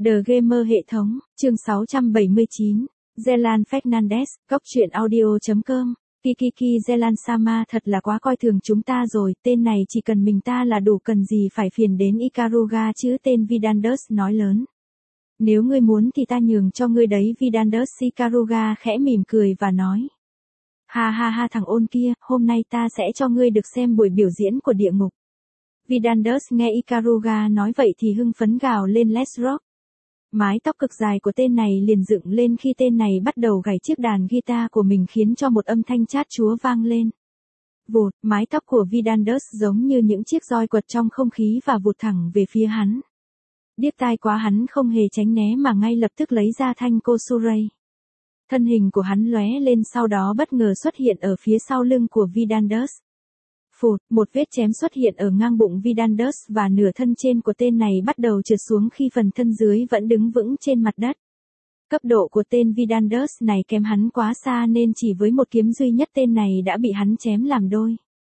The Gamer hệ thống, chương 679, Zelan Fernandez, góc truyện audio.com, Kikiki Zelan Sama thật là quá coi thường chúng ta rồi, tên này chỉ cần mình ta là đủ, cần gì phải phiền đến Ikaruga chứ, tên Vidandus nói lớn. Nếu ngươi muốn thì ta nhường cho ngươi đấy, Vidandus. Ikaruga khẽ mỉm cười và nói. Ha ha ha, thằng ôn kia, hôm nay ta sẽ cho ngươi được xem buổi biểu diễn của địa ngục. Vidandus nghe Ikaruga nói vậy thì hưng phấn gào lên Let's rock. Mái tóc cực dài của tên này liền dựng lên khi tên này bắt đầu gảy chiếc đàn guitar của mình, khiến cho một âm thanh chát chúa vang lên. Vụt, mái tóc của Vidandus giống như những chiếc roi quật trong không khí và vụt thẳng về phía hắn. Điếc tai quá, hắn không hề tránh né mà ngay lập tức lấy ra thanh Kosurei. Thân hình của hắn lóe lên, sau đó bất ngờ xuất hiện ở phía sau lưng của Vidandus. Phụt, một vết chém xuất hiện ở ngang bụng Vidandus và nửa thân trên của tên này bắt đầu trượt xuống khi phần thân dưới vẫn đứng vững trên mặt đất. Cấp độ của tên Vidandus này kém hắn quá xa nên chỉ với một kiếm duy nhất tên này đã bị hắn chém làm đôi.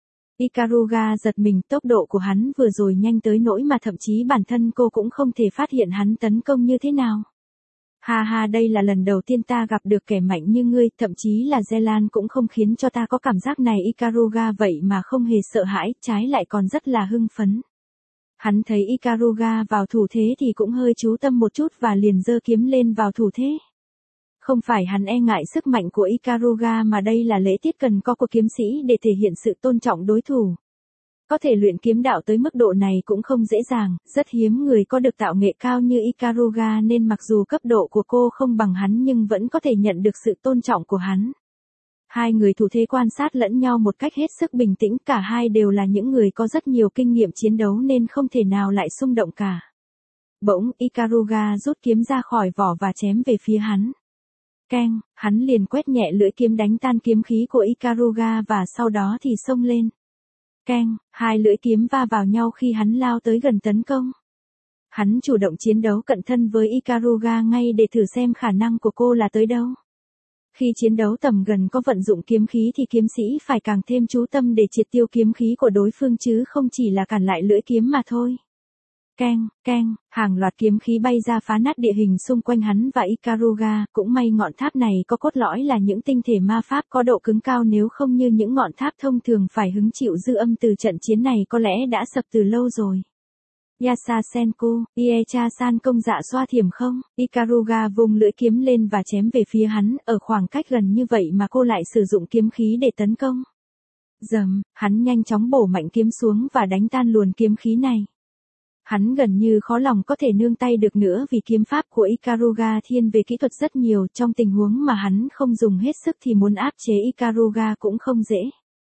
Ikaruga giật mình, tốc độ của hắn vừa rồi nhanh tới nỗi mà thậm chí bản thân cô cũng không thể phát hiện hắn tấn công như thế nào. Ha ha, đây là lần đầu tiên ta gặp được kẻ mạnh như ngươi, thậm chí là Zelan cũng không khiến cho ta có cảm giác này. Ikaruga vậy mà không hề sợ hãi, trái lại còn rất là hưng phấn. Hắn thấy Ikaruga vào thủ thế thì cũng hơi chú tâm một chút và liền giơ kiếm lên vào thủ thế. Không phải hắn e ngại sức mạnh của Ikaruga mà đây là lễ tiết cần có của kiếm sĩ để thể hiện sự tôn trọng đối thủ. Có thể luyện kiếm đạo tới mức độ này cũng không dễ dàng, rất hiếm người có được tạo nghệ cao như Ikaruga nên mặc dù cấp độ của cô không bằng hắn nhưng vẫn có thể nhận được sự tôn trọng của hắn. Hai người thủ thế quan sát lẫn nhau một cách hết sức bình tĩnh, cả hai đều là những người có rất nhiều kinh nghiệm chiến đấu nên không thể nào lại xung động cả. Bỗng, Ikaruga rút kiếm ra khỏi vỏ và chém về phía hắn. Keng, hắn liền quét nhẹ lưỡi kiếm đánh tan kiếm khí của Ikaruga và sau đó thì xông lên. Keng, hai lưỡi kiếm va vào nhau khi hắn lao tới gần tấn công. Hắn chủ động chiến đấu cận thân với Ikaruga ngay để thử xem khả năng của cô là tới đâu. Khi chiến đấu tầm gần có vận dụng kiếm khí thì kiếm sĩ phải càng thêm chú tâm để triệt tiêu kiếm khí của đối phương chứ không chỉ là cản lại lưỡi kiếm mà thôi. Keng, keng, hàng loạt kiếm khí bay ra phá nát địa hình xung quanh hắn và Ikaruga, cũng may ngọn tháp này có cốt lõi là những tinh thể ma pháp có độ cứng cao, nếu không như những ngọn tháp thông thường phải hứng chịu dư âm từ trận chiến này có lẽ đã sập từ lâu rồi. Yasa Senku, Iecha-san công dạ xoa thiểm không? Ikaruga vùng lưỡi kiếm lên và chém về phía hắn, ở khoảng cách gần như vậy mà cô lại sử dụng kiếm khí để tấn công. Dầm, hắn nhanh chóng bổ mạnh kiếm xuống và đánh tan luồn kiếm khí này. Hắn gần như khó lòng có thể nương tay được nữa vì kiếm pháp của Ikaruga thiên về kỹ thuật rất nhiều, trong tình huống mà hắn không dùng hết sức thì muốn áp chế Ikaruga cũng không dễ.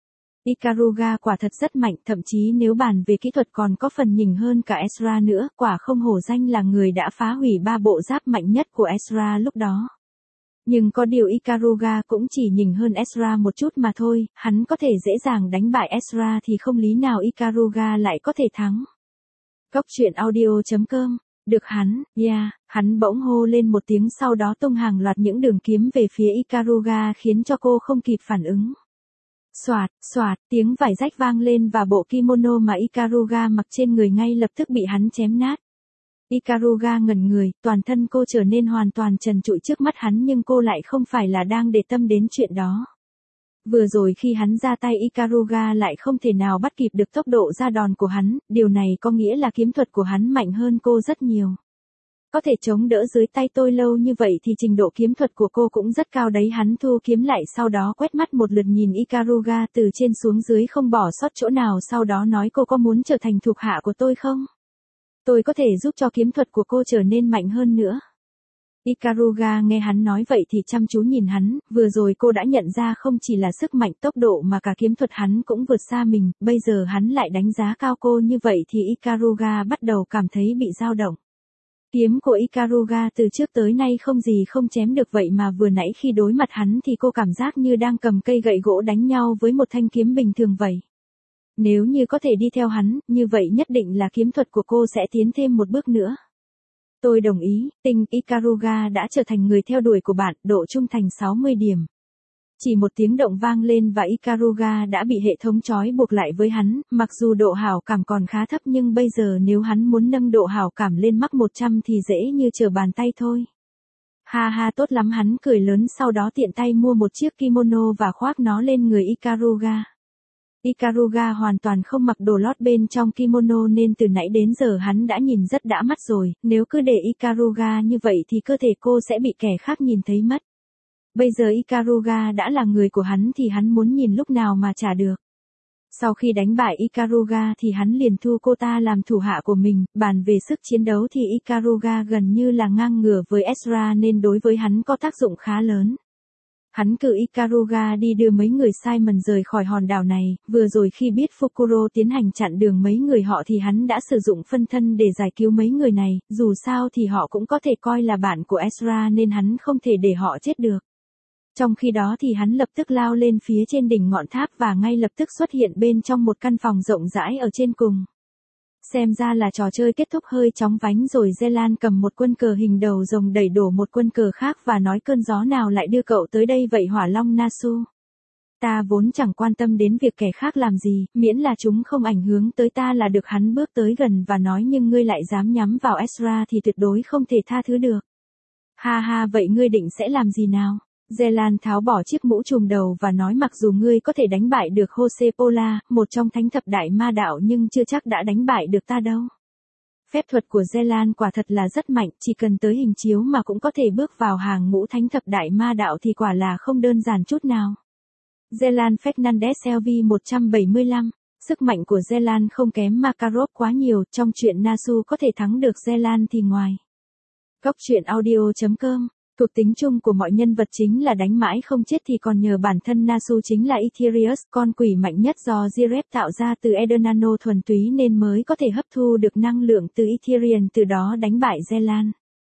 Ikaruga quả thật rất mạnh, thậm chí nếu bàn về kỹ thuật còn có phần nhỉnh hơn cả Ezra nữa, quả không hổ danh là người đã phá hủy 3 bộ giáp mạnh nhất của Ezra lúc đó. Nhưng có điều Ikaruga cũng chỉ nhỉnh hơn Ezra một chút mà thôi, hắn có thể dễ dàng đánh bại Ezra thì không lý nào Ikaruga lại có thể thắng. Góc truyện audio.com, được hắn, hắn bỗng hô lên một tiếng, sau đó tung hàng loạt những đường kiếm về phía Ikaruga khiến cho cô không kịp phản ứng. Xoạt, xoạt, tiếng vải rách vang lên và bộ kimono mà Ikaruga mặc trên người ngay lập tức bị hắn chém nát. Ikaruga ngẩn người, toàn thân cô trở nên hoàn toàn trần trụi trước mắt hắn nhưng cô lại không phải là đang để tâm đến chuyện đó. Vừa rồi khi hắn ra tay Ikaruga lại không thể nào bắt kịp được tốc độ ra đòn của hắn, điều này có nghĩa là kiếm thuật của hắn mạnh hơn cô rất nhiều. Có thể chống đỡ dưới tay tôi lâu như vậy thì trình độ kiếm thuật của cô cũng rất cao đấy. Hắn thu kiếm lại, sau đó quét mắt một lượt nhìn Ikaruga từ trên xuống dưới không bỏ sót chỗ nào, sau đó nói, cô có muốn trở thành thuộc hạ của tôi không? Tôi có thể giúp cho kiếm thuật của cô trở nên mạnh hơn nữa. Ikaruga nghe hắn nói vậy thì chăm chú nhìn hắn, vừa rồi cô đã nhận ra không chỉ là sức mạnh tốc độ mà cả kiếm thuật hắn cũng vượt xa mình, bây giờ hắn lại đánh giá cao cô như vậy thì Ikaruga bắt đầu cảm thấy bị dao động. Kiếm của Ikaruga từ trước tới nay không gì không chém được, vậy mà vừa nãy khi đối mặt hắn thì cô cảm giác như đang cầm cây gậy gỗ đánh nhau với một thanh kiếm bình thường vậy. Nếu như có thể đi theo hắn, như vậy nhất định là kiếm thuật của cô sẽ tiến thêm một bước nữa. Tôi đồng ý, Ikaruga đã trở thành người theo đuổi của bạn, độ trung thành 60 điểm. Chỉ một tiếng động vang lên và Ikaruga đã bị hệ thống trói buộc lại với hắn, mặc dù độ hảo cảm còn khá thấp nhưng bây giờ nếu hắn muốn nâng độ hảo cảm lên mắc 100 thì dễ như trở bàn tay thôi. Ha ha, tốt lắm, hắn cười lớn, sau đó tiện tay mua một chiếc kimono và khoác nó lên người Ikaruga. Ikaruga hoàn toàn không mặc đồ lót bên trong kimono nên từ nãy đến giờ hắn đã nhìn rất đã mắt rồi, nếu cứ để Ikaruga như vậy thì cơ thể cô sẽ bị kẻ khác nhìn thấy mất. Bây giờ Ikaruga đã là người của hắn thì hắn muốn nhìn lúc nào mà trả được. Sau khi đánh bại Ikaruga thì hắn liền thu cô ta làm thủ hạ của mình, bàn về sức chiến đấu thì Ikaruga gần như là ngang ngửa với Ezra nên đối với hắn có tác dụng khá lớn. Hắn cử Ikaruga đi đưa mấy người Simon rời khỏi hòn đảo này, vừa rồi khi biết Fukuro tiến hành chặn đường mấy người họ thì hắn đã sử dụng phân thân để giải cứu mấy người này, dù sao thì họ cũng có thể coi là bạn của Ezra nên hắn không thể để họ chết được. Trong khi đó thì hắn lập tức lao lên phía trên đỉnh ngọn tháp và ngay lập tức xuất hiện bên trong một căn phòng rộng rãi ở trên cùng. Xem ra là trò chơi kết thúc hơi chóng vánh rồi. Zelan cầm một quân cờ hình đầu rồng đẩy đổ một quân cờ khác và nói, cơn gió nào lại đưa cậu tới đây vậy Hỏa Long Nasu? Ta vốn chẳng quan tâm đến việc kẻ khác làm gì, miễn là chúng không ảnh hưởng tới ta là được. Hắn bước tới gần và nói, nhưng ngươi lại dám nhắm vào Ezra thì tuyệt đối không thể tha thứ được. Ha ha, vậy ngươi định sẽ làm gì nào? Zelan tháo bỏ chiếc mũ trùm đầu và nói, mặc dù ngươi có thể đánh bại được Jose Pola, một trong thánh thập đại ma đạo, nhưng chưa chắc đã đánh bại được ta đâu. Phép thuật của Zelan quả thật là rất mạnh, chỉ cần tới hình chiếu mà cũng có thể bước vào hàng ngũ thánh thập đại ma đạo thì quả là không đơn giản chút nào. Zelan Fernandez LV175. Sức mạnh của Zelan không kém Makarov quá nhiều, trong chuyện Nasu có thể thắng được Zelan thì ngoài. Góc truyện audio.com. Thuộc tính chung của mọi nhân vật chính là đánh mãi không chết thì còn nhờ bản thân Nasu chính là Etherius, con quỷ mạnh nhất do Jirep tạo ra từ Edernano thuần túy nên mới có thể hấp thu được năng lượng từ Etherian, từ đó đánh bại Zelan.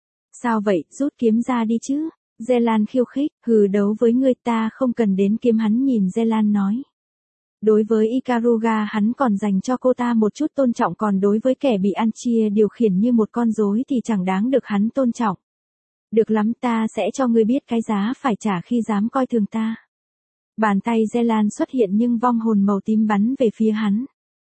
Sao vậy, rút kiếm ra đi chứ? Zelan khiêu khích, hừ, đấu với người ta không cần đến kiếm, hắn nhìn Zelan nói. Đối với Ikaruga hắn còn dành cho cô ta một chút tôn trọng, còn đối với kẻ bị Anchia điều khiển như một con rối thì chẳng đáng được hắn tôn trọng. Được lắm, ta sẽ cho ngươi biết cái giá phải trả khi dám coi thường ta. Bàn tay Zelan xuất hiện nhưng vong hồn màu tím bắn về phía hắn.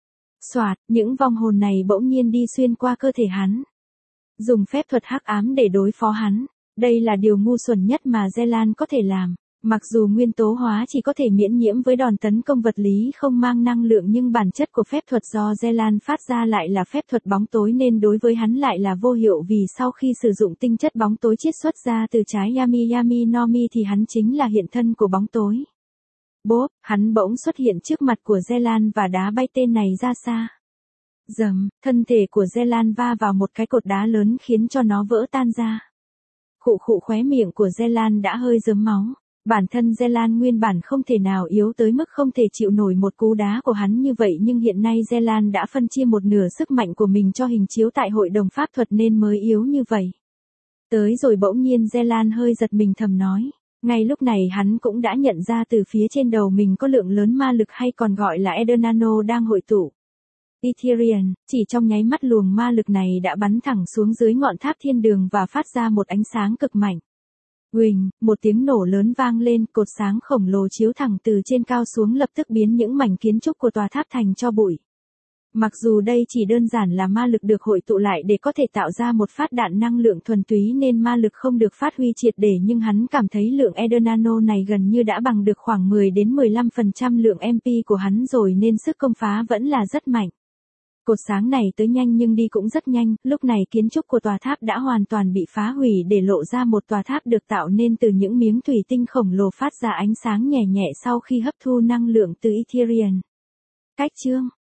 Soạt, những vong hồn này bỗng nhiên đi xuyên qua cơ thể hắn. Dùng phép thuật hắc ám để đối phó hắn. Đây là điều ngu xuẩn nhất mà Zelan có thể làm. Mặc dù nguyên tố hóa chỉ có thể miễn nhiễm với đòn tấn công vật lý không mang năng lượng nhưng bản chất của phép thuật do Zelan phát ra lại là phép thuật bóng tối nên đối với hắn lại là vô hiệu, vì sau khi sử dụng tinh chất bóng tối chiết xuất ra từ trái Yami Yami no Mi thì hắn chính là hiện thân của bóng tối. Bốp, hắn bỗng xuất hiện trước mặt của Zelan và đá bay tên này ra xa. Dầm, thân thể của Zelan va vào một cái cột đá lớn khiến cho nó vỡ tan ra. Khụ khụ, khóe miệng của Zelan đã hơi rớm máu. Bản thân Zelan nguyên bản không thể nào yếu tới mức không thể chịu nổi một cú đá của hắn như vậy, nhưng hiện nay Zelan đã phân chia một nửa sức mạnh của mình cho hình chiếu tại hội đồng pháp thuật nên mới yếu như vậy. Tới rồi, bỗng nhiên Zelan hơi giật mình thầm nói. Ngay lúc này hắn cũng đã nhận ra từ phía trên đầu mình có lượng lớn ma lực hay còn gọi là Edernano đang hội tụ. Etherian, chỉ trong nháy mắt luồng ma lực này đã bắn thẳng xuống dưới ngọn tháp thiên đường và phát ra một ánh sáng cực mạnh. Uỳnh, một tiếng nổ lớn vang lên, cột sáng khổng lồ chiếu thẳng từ trên cao xuống lập tức biến những mảnh kiến trúc của tòa tháp thành tro bụi. Mặc dù đây chỉ đơn giản là ma lực được hội tụ lại để có thể tạo ra một phát đạn năng lượng thuần túy nên ma lực không được phát huy triệt để, nhưng hắn cảm thấy lượng Edernano này gần như đã bằng được khoảng 10 đến 15% lượng MP của hắn rồi nên sức công phá vẫn là rất mạnh. Cột sáng này tới nhanh nhưng đi cũng rất nhanh, lúc này kiến trúc của tòa tháp đã hoàn toàn bị phá hủy để lộ ra một tòa tháp được tạo nên từ những miếng thủy tinh khổng lồ phát ra ánh sáng nhẹ nhẹ sau khi hấp thu năng lượng từ Etherian. Cách chương